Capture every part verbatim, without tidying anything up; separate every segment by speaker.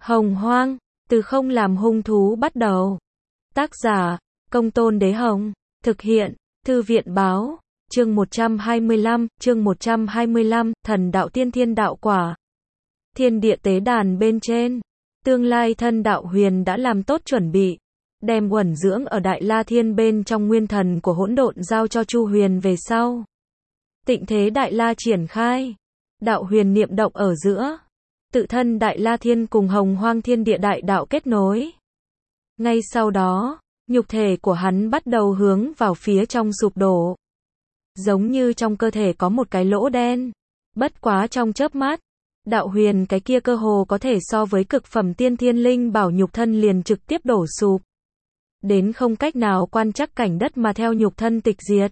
Speaker 1: Hồng Hoang, từ không làm hung thú bắt đầu. Tác giả, Công Tôn Đế Hồng. Thực hiện, Thư viện Báo. Chương một trăm hai mươi lăm, chương một trăm hai mươi lăm, thần đạo tiên thiên đạo quả. Thiên địa tế đàn bên trên, tương lai thân đạo huyền đã làm tốt chuẩn bị, đem uẩn dưỡng ở Đại La Thiên bên trong nguyên thần của hỗn độn giao cho Chu Huyền về sau. Tịnh thế Đại La triển khai, đạo huyền niệm động ở giữa, tự thân Đại La Thiên cùng Hồng Hoang thiên địa đại đạo kết nối. Ngay sau đó, nhục thể của hắn bắt đầu hướng vào phía trong sụp đổ. Giống như trong cơ thể có một cái lỗ đen. Bất quá trong chớp mắt, đạo huyền cái kia cơ hồ có thể so với cực phẩm tiên thiên linh bảo nhục thân liền trực tiếp đổ sụp. Đến không cách nào quan trắc cảnh đất mà theo nhục thân tịch diệt.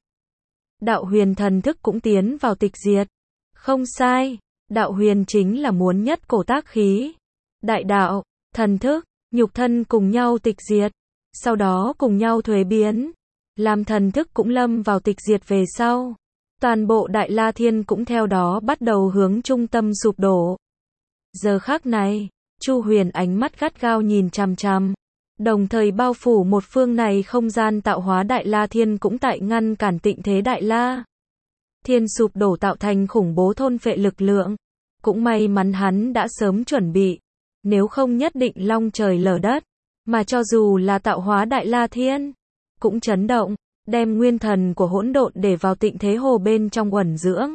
Speaker 1: Đạo huyền thần thức cũng tiến vào tịch diệt. Không sai, đạo huyền chính là muốn nhất cổ tác khí. Đại đạo, thần thức, nhục thân cùng nhau tịch diệt. Sau đó cùng nhau thuế biến. Làm thần thức cũng lâm vào tịch diệt về sau. Toàn bộ Đại La Thiên cũng theo đó bắt đầu hướng trung tâm sụp đổ. Giờ khắc này, Chu Huyền ánh mắt gắt gao nhìn chằm chằm. Đồng thời bao phủ một phương này không gian tạo hóa Đại La Thiên cũng tại ngăn cản tịnh thế Đại La Thiên sụp đổ tạo thành khủng bố thôn phệ lực lượng. Cũng may mắn hắn đã sớm chuẩn bị. Nếu không nhất định long trời lở đất. Mà cho dù là tạo hóa Đại La Thiên cũng chấn động, đem nguyên thần của hỗn độn để vào tịnh thế hồ bên trong uẩn dưỡng.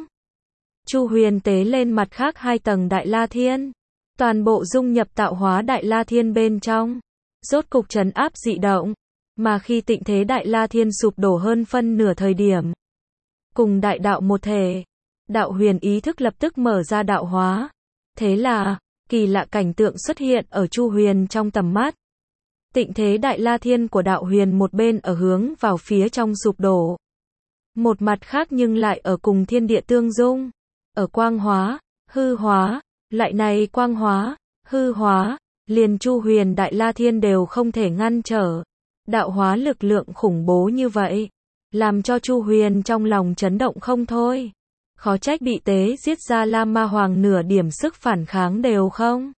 Speaker 1: Chu Huyền tế lên mặt khác hai tầng Đại La Thiên, toàn bộ dung nhập tạo hóa Đại La Thiên bên trong, rốt cục trấn áp dị động, mà khi tịnh thế Đại La Thiên sụp đổ hơn phân nửa thời điểm, cùng đại đạo một thể, đạo huyền ý thức lập tức mở ra đạo hóa. Thế là, kỳ lạ cảnh tượng xuất hiện ở Chu Huyền trong tầm mắt. Tịnh thế Đại La Thiên của đạo huyền một bên ở hướng vào phía trong sụp đổ. Một mặt khác nhưng lại ở cùng thiên địa tương dung. Ở quang hóa, hư hóa, lại này quang hóa, hư hóa, liền Chu Huyền Đại La Thiên đều không thể ngăn trở. Đạo hóa lực lượng khủng bố như vậy, làm cho Chu Huyền trong lòng chấn động không thôi. Khó trách bị tế giết ra La Ma Hoàng nửa điểm sức phản kháng đều không.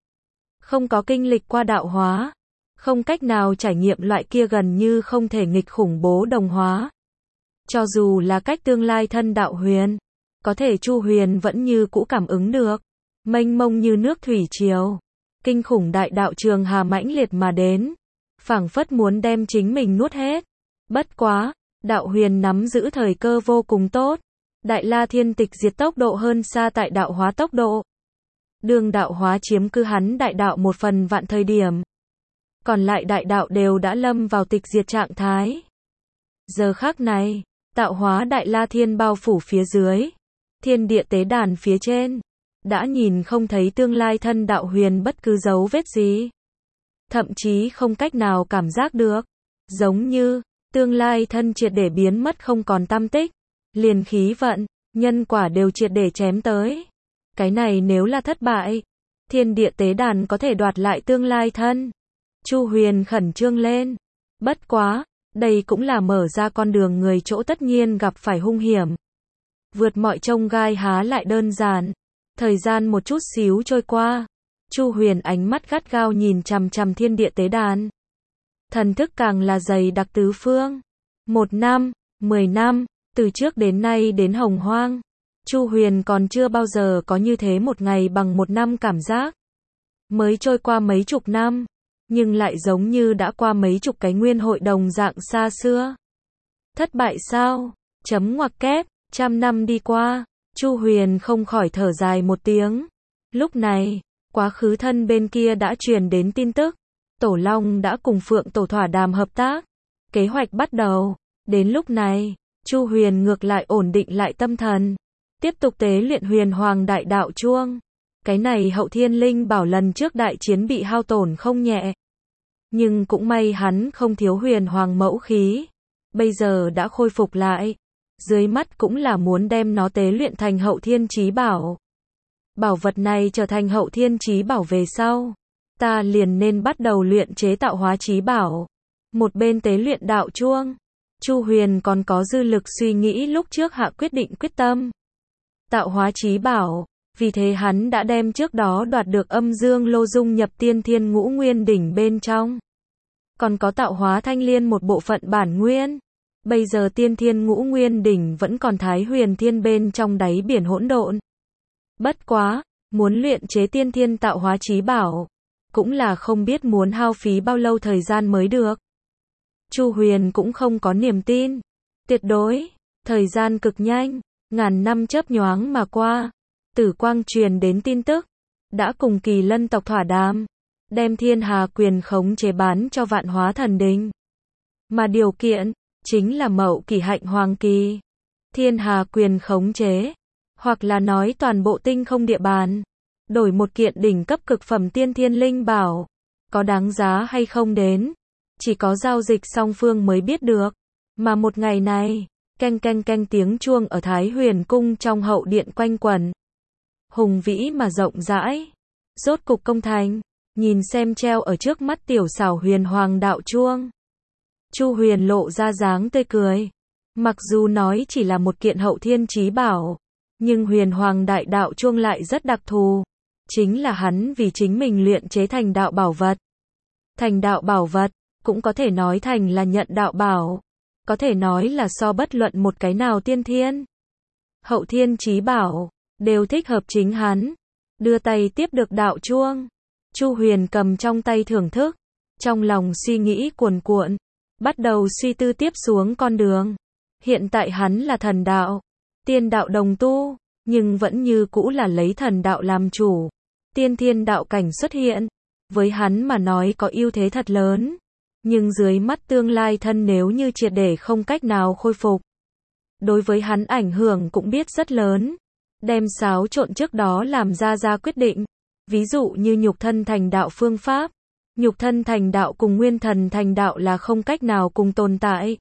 Speaker 1: Không có kinh lịch qua đạo hóa. Không cách nào trải nghiệm loại kia gần như không thể nghịch khủng bố đồng hóa. Cho dù là cách tương lai thân đạo huyền, có thể Chu Huyền vẫn như cũ cảm ứng được. Mênh mông như nước thủy triều. Kinh khủng đại đạo trường hà mãnh liệt mà đến. Phảng phất muốn đem chính mình nuốt hết. Bất quá, đạo huyền nắm giữ thời cơ vô cùng tốt. Đại La Thiên tịch diệt tốc độ hơn xa tại đạo hóa tốc độ. Đường đạo hóa chiếm cứ hắn đại đạo một phần vạn thời điểm. Còn lại đại đạo đều đã lâm vào tịch diệt trạng thái. Giờ khắc này, tạo hóa Đại La Thiên bao phủ phía dưới, thiên địa tế đàn phía trên, đã nhìn không thấy tương lai thân đạo huyền bất cứ dấu vết gì. Thậm chí không cách nào cảm giác được. Giống như, tương lai thân triệt để biến mất không còn tăm tích. Liền khí vận, nhân quả đều triệt để chém tới. Cái này nếu là thất bại, thiên địa tế đàn có thể đoạt lại tương lai thân. Chu Huyền khẩn trương lên. Bất quá, đây cũng là mở ra con đường người chỗ tất nhiên gặp phải hung hiểm. Vượt mọi trông gai há lại đơn giản. Thời gian một chút xíu trôi qua. Chu Huyền ánh mắt gắt gao nhìn chằm chằm thiên địa tế đàn. Thần thức càng là dày đặc tứ phương. Một năm, mười năm, từ trước đến nay đến Hồng Hoang. Chu Huyền còn chưa bao giờ có như thế một ngày bằng một năm cảm giác. Mới trôi qua mấy chục năm. Nhưng lại giống như đã qua mấy chục cái nguyên hội đồng dạng xa xưa. Thất bại sao? Chấm ngoặc kép, trăm năm đi qua, Chu Huyền không khỏi thở dài một tiếng. Lúc này, quá khứ thân bên kia đã truyền đến tin tức. Tổ Long đã cùng Phượng Tổ thỏa đàm hợp tác. Kế hoạch bắt đầu. Đến lúc này, Chu Huyền ngược lại ổn định lại tâm thần. Tiếp tục tế luyện huyền hoàng đại đạo chuông. Cái này hậu thiên linh bảo lần trước đại chiến bị hao tổn không nhẹ. Nhưng cũng may hắn không thiếu huyền hoàng mẫu khí. Bây giờ đã khôi phục lại. Dưới mắt cũng là muốn đem nó tế luyện thành hậu thiên chí bảo. Bảo vật này trở thành hậu thiên chí bảo về sau. Ta liền nên bắt đầu luyện chế tạo hóa chí bảo. Một bên tế luyện đạo chuông. Chu Huyền còn có dư lực suy nghĩ lúc trước hạ quyết định quyết tâm. Tạo hóa chí bảo. Vì thế hắn đã đem trước đó đoạt được âm dương lô dung nhập tiên thiên ngũ nguyên đỉnh bên trong. Còn có tạo hóa thanh liên một bộ phận bản nguyên. Bây giờ tiên thiên ngũ nguyên đỉnh vẫn còn thái huyền thiên bên trong đáy biển hỗn độn. Bất quá, muốn luyện chế tiên thiên tạo hóa chí bảo, cũng là không biết muốn hao phí bao lâu thời gian mới được. Chu Huyền cũng không có niềm tin. Tuyệt đối, thời gian cực nhanh, ngàn năm chớp nhoáng mà qua. Tử Quang truyền đến tin tức, đã cùng Kỳ Lân tộc thỏa đàm, đem thiên hà quyền khống chế bán cho Vạn Hóa Thần Đình. Mà điều kiện, chính là Mậu Kỷ Hạnh Hoàng Kỳ. Thiên hà quyền khống chế, hoặc là nói toàn bộ tinh không địa bàn, đổi một kiện đỉnh cấp cực phẩm tiên thiên linh bảo, có đáng giá hay không đến, chỉ có giao dịch song phương mới biết được. Mà một ngày này, canh canh canh tiếng chuông ở Thái Huyền Cung trong hậu điện quanh quẩn. Hùng vĩ mà rộng rãi, rốt cục công thành, nhìn xem treo ở trước mắt tiểu xảo huyền hoàng đạo chuông. Chu Huyền lộ ra dáng tươi cười. Mặc dù nói chỉ là một kiện hậu thiên chí bảo, nhưng huyền hoàng đại đạo chuông lại rất đặc thù. Chính là hắn vì chính mình luyện chế thành đạo bảo vật. Thành đạo bảo vật, cũng có thể nói thành là nhận đạo bảo. Có thể nói là so bất luận một cái nào tiên thiên, hậu thiên chí bảo, đều thích hợp chính hắn. Đưa tay tiếp được đạo chuông. Chu Huyền cầm trong tay thưởng thức. Trong lòng suy nghĩ cuồn cuộn. Bắt đầu suy tư tiếp xuống con đường. Hiện tại hắn là thần đạo, tiên đạo đồng tu, nhưng vẫn như cũ là lấy thần đạo làm chủ. Tiên thiên đạo cảnh xuất hiện, với hắn mà nói có ưu thế thật lớn. Nhưng dưới mắt tương lai thân nếu như triệt để không cách nào khôi phục, đối với hắn ảnh hưởng cũng biết rất lớn. Đem xáo trộn trước đó làm ra ra quyết định. Ví dụ như nhục thân thành đạo phương pháp. Nhục thân thành đạo cùng nguyên thần thành đạo là không cách nào cùng tồn tại.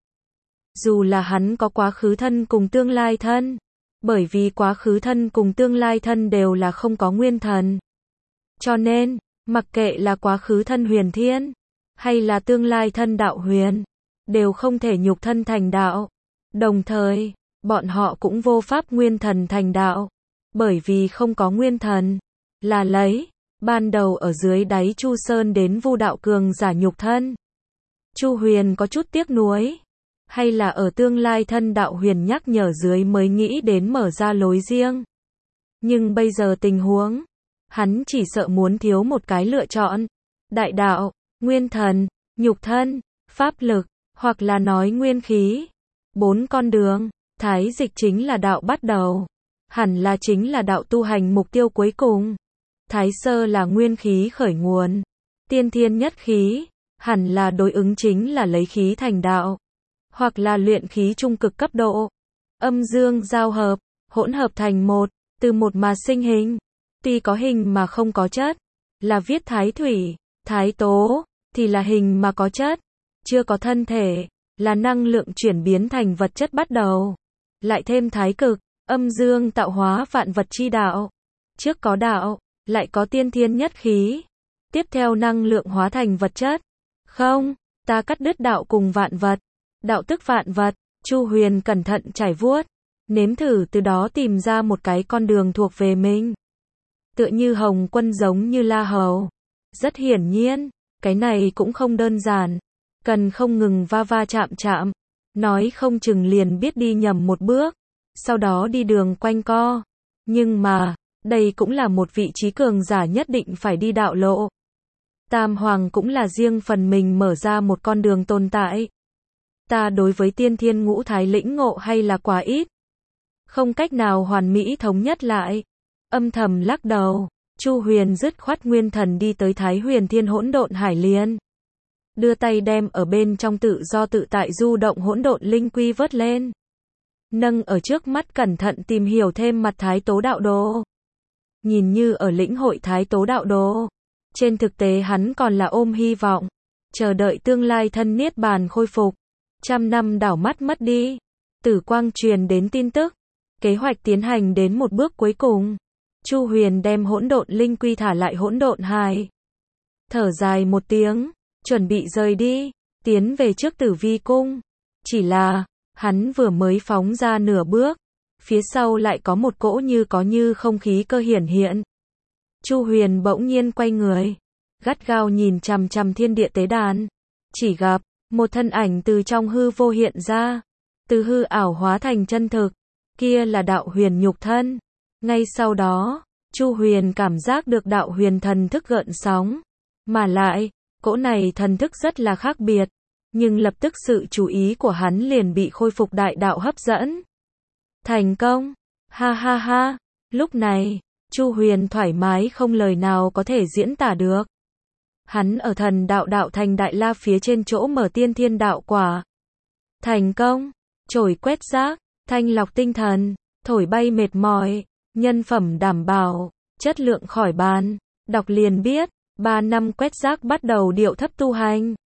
Speaker 1: Dù là hắn có quá khứ thân cùng tương lai thân. Bởi vì quá khứ thân cùng tương lai thân đều là không có nguyên thần. Cho nên, mặc kệ là quá khứ thân huyền thiên, hay là tương lai thân đạo huyền, đều không thể nhục thân thành đạo. Đồng thời, bọn họ cũng vô pháp nguyên thần thành đạo. Bởi vì không có nguyên thần, là lấy ban đầu ở dưới đáy Chu Sơn đến Vu đạo cường giả nhục thân. Chu Huyền có chút tiếc nuối, hay là ở tương lai thân đạo huyền nhắc nhở dưới mới nghĩ đến mở ra lối riêng. Nhưng bây giờ tình huống, hắn chỉ sợ muốn thiếu một cái lựa chọn. Đại đạo, nguyên thần, nhục thân, pháp lực, hoặc là nói nguyên khí. Bốn con đường, thái dịch chính là đạo bắt đầu. Hẳn là chính là đạo tu hành mục tiêu cuối cùng. Thái sơ là nguyên khí khởi nguồn. Tiên thiên nhất khí, hẳn là đối ứng chính là lấy khí thành đạo. Hoặc là luyện khí trung cực cấp độ. Âm dương giao hợp, hỗn hợp thành một, từ một mà sinh hình. Tuy có hình mà không có chất, là viết thái thủy, thái tố, thì là hình mà có chất. Chưa có thân thể, là năng lượng chuyển biến thành vật chất bắt đầu. Lại thêm thái cực, âm dương tạo hóa vạn vật chi đạo. Trước có đạo, lại có tiên thiên nhất khí. Tiếp theo năng lượng hóa thành vật chất. Không, ta cắt đứt đạo cùng vạn vật. Đạo tức vạn vật. Chu Huyền cẩn thận trải vuốt, nếm thử từ đó tìm ra một cái con đường thuộc về mình. Tựa như Hồng Quân giống như La Hầu. Rất hiển nhiên, cái này cũng không đơn giản. Cần không ngừng va va chạm chạm. Nói không chừng liền biết đi nhầm một bước. Sau đó đi đường quanh co. Nhưng mà, đây cũng là một vị trí cường giả nhất định phải đi đạo lộ. Tam Hoàng cũng là riêng phần mình mở ra một con đường tồn tại. Ta đối với tiên thiên ngũ thái lĩnh ngộ hay là quá ít. Không cách nào hoàn mỹ thống nhất lại. Âm thầm lắc đầu, Chu Huyền dứt khoát nguyên thần đi tới Thái Huyền Thiên hỗn độn hải liên. Đưa tay đem ở bên trong tự do tự tại du động hỗn độn linh quy vớt lên. Nâng ở trước mắt cẩn thận tìm hiểu thêm mặt Thái Tố Đạo Đồ. Nhìn như ở lĩnh hội Thái Tố Đạo Đồ. Trên thực tế hắn còn là ôm hy vọng. Chờ đợi tương lai thân niết bàn khôi phục. Trăm năm đảo mắt mất đi. Tử Quang truyền đến tin tức. Kế hoạch tiến hành đến một bước cuối cùng. Chu Huyền đem hỗn độn linh quy thả lại hỗn độn hải. Thở dài một tiếng. Chuẩn bị rời đi. Tiến về trước Tử Vi Cung. Chỉ là, hắn vừa mới phóng ra nửa bước. phía sau lại có một cỗ như có như không khí cơ hiển hiện. Chu Huyền bỗng nhiên quay người, gắt gao nhìn chằm chằm thiên địa tế đàn, chỉ gặp một thân ảnh từ trong hư vô hiện ra, từ hư ảo hóa thành chân thực, kia là đạo huyền nhục thân. Ngay sau đó, Chu Huyền cảm giác được đạo huyền thần thức gợn sóng, mà lại, cỗ này thần thức rất là khác biệt, nhưng lập tức sự chú ý của hắn liền bị khôi phục đại đạo hấp dẫn. Thành công! Ha ha ha! Lúc này, Chu Huyền thoải mái không lời nào có thể diễn tả được. Hắn ở thần đạo đạo thành đại la phía trên chỗ mở tiên thiên đạo quả. Thành công! Trổi quét rác, thanh lọc tinh thần, thổi bay mệt mỏi, nhân phẩm đảm bảo, chất lượng khỏi bàn. Đọc liền biết, ba năm quét rác bắt đầu điệu thấp tu hành.